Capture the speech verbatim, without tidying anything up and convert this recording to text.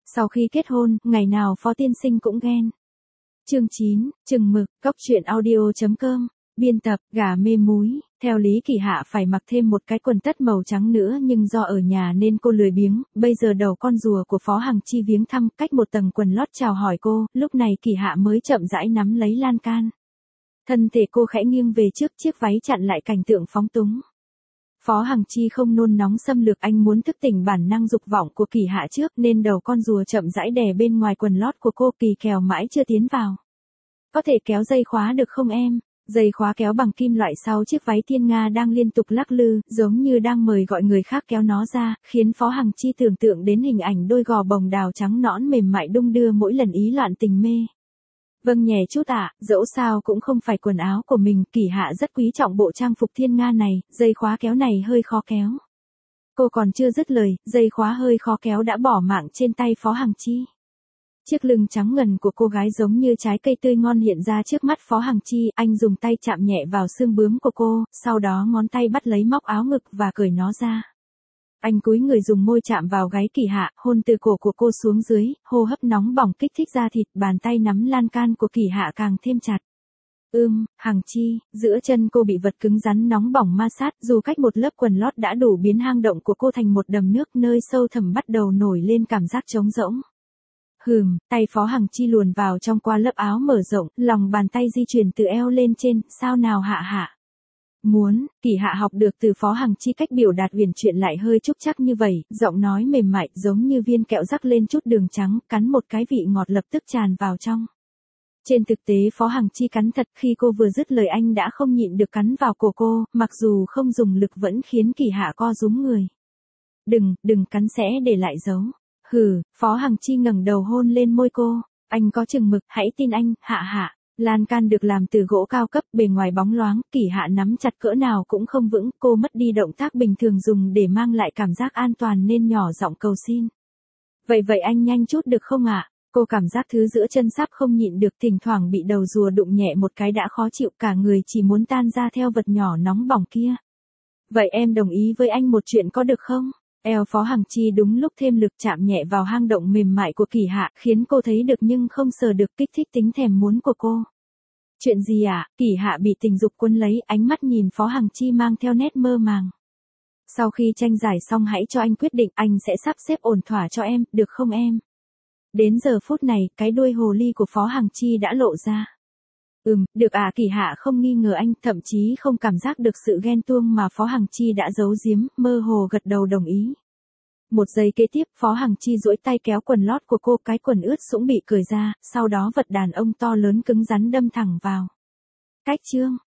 Sau khi kết hôn, ngày nào Phó tiên sinh cũng ghen. Chương chín, chừng mực, cóc truyện audio chấm com, biên tập, gà mê múi. Theo lý Kỳ Hạ phải mặc thêm một cái quần tất màu trắng nữa nhưng do ở nhà nên cô lười biếng, bây giờ đầu con rùa của Phó Hằng Chi viếng thăm, cách một tầng quần lót chào hỏi cô, lúc này Kỳ Hạ mới chậm rãi nắm lấy lan can. Thân thể cô khẽ nghiêng về trước, chiếc váy chặn lại cảnh tượng phóng túng. Phó Hằng Chi không nôn nóng xâm lược, anh muốn thức tỉnh bản năng dục vọng của Kỳ Hạ trước nên đầu con rùa chậm rãi đè bên ngoài quần lót của cô. Kỳ kèo mãi chưa tiến vào. Có thể kéo dây khóa được không em? Dây khóa kéo bằng kim loại sau chiếc váy thiên nga đang liên tục lắc lư, giống như đang mời gọi người khác kéo nó ra, khiến Phó Hằng Chi tưởng tượng đến hình ảnh đôi gò bồng đào trắng nõn mềm mại đung đưa mỗi lần ý loạn tình mê. Vâng nhẹ chút ạ, dẫu sao cũng không phải quần áo của mình. Kỳ Hạ rất quý trọng bộ trang phục thiên nga này, dây khóa kéo này hơi khó kéo. Cô còn chưa dứt lời, dây khóa hơi khó kéo đã bỏ mạng trên tay Phó Hằng Chi. Chiếc lưng trắng ngần của cô gái giống như trái cây tươi ngon hiện ra trước mắt Phó Hằng Chi, anh dùng tay chạm nhẹ vào xương bướm của cô, sau đó ngón tay bắt lấy móc áo ngực và cởi nó ra. Anh cúi người dùng môi chạm vào gáy Kỳ Hạ, hôn từ cổ của cô xuống dưới, hô hấp nóng bỏng kích thích da thịt, bàn tay nắm lan can của Kỳ Hạ càng thêm chặt. Ưm, Hằng Chi, giữa chân cô bị vật cứng rắn nóng bỏng ma sát, dù cách một lớp quần lót đã đủ biến hang động của cô thành một đầm nước, nơi sâu thẳm bắt đầu nổi lên cảm giác trống rỗng. Hừm, tay Phó Hằng Chi luồn vào trong qua lớp áo mở rộng, lòng bàn tay di chuyển từ eo lên trên, sao nào Hạ Hạ. Muốn, Kỳ Hạ học được từ Phó Hằng Chi cách biểu đạt huyền chuyển lại hơi trúc chắc như vậy, giọng nói mềm mại giống như viên kẹo rắc lên chút đường trắng, cắn một cái vị ngọt lập tức tràn vào trong. Trên thực tế Phó Hằng Chi cắn thật, khi cô vừa dứt lời anh đã không nhịn được cắn vào cổ cô, mặc dù không dùng lực vẫn khiến Kỳ Hạ co rúm người. Đừng, đừng cắn sẽ để lại dấu. Hừ, Phó Hằng Chi ngẩng đầu hôn lên môi cô, anh có chừng mực, hãy tin anh, Hạ Hạ. Lan can được làm từ gỗ cao cấp, bề ngoài bóng loáng, Kỳ Hạ nắm chặt cỡ nào cũng không vững, cô mất đi động tác bình thường dùng để mang lại cảm giác an toàn nên nhỏ giọng cầu xin. Vậy vậy anh nhanh chút được không ạ? Cô cảm giác thứ giữa chân sắp không nhịn được, thỉnh thoảng bị đầu rùa đụng nhẹ một cái đã khó chịu, cả người chỉ muốn tan ra theo vật nhỏ nóng bỏng kia. Vậy em đồng ý với anh một chuyện có được không? Eo Phó Hằng Chi đúng lúc thêm lực chạm nhẹ vào hang động mềm mại của Kỳ Hạ, khiến cô thấy được nhưng không sờ được, kích thích tính thèm muốn của cô. Chuyện gì ạ? À? Kỳ Hạ bị tình dục cuốn lấy, ánh mắt nhìn Phó Hằng Chi mang theo nét mơ màng. Sau khi tranh giải xong hãy cho anh quyết định, anh sẽ sắp xếp ổn thỏa cho em, được không em? Đến giờ phút này, cái đuôi hồ ly của Phó Hằng Chi đã lộ ra. Ừm, được à. Kỳ Hạ không nghi ngờ anh, thậm chí không cảm giác được sự ghen tuông mà Phó Hằng Chi đã giấu giếm, mơ hồ gật đầu đồng ý. Một giây kế tiếp, Phó Hằng Chi duỗi tay kéo quần lót của cô, cái quần ướt sũng bị cởi ra, sau đó vật đàn ông to lớn cứng rắn đâm thẳng vào. Cách chương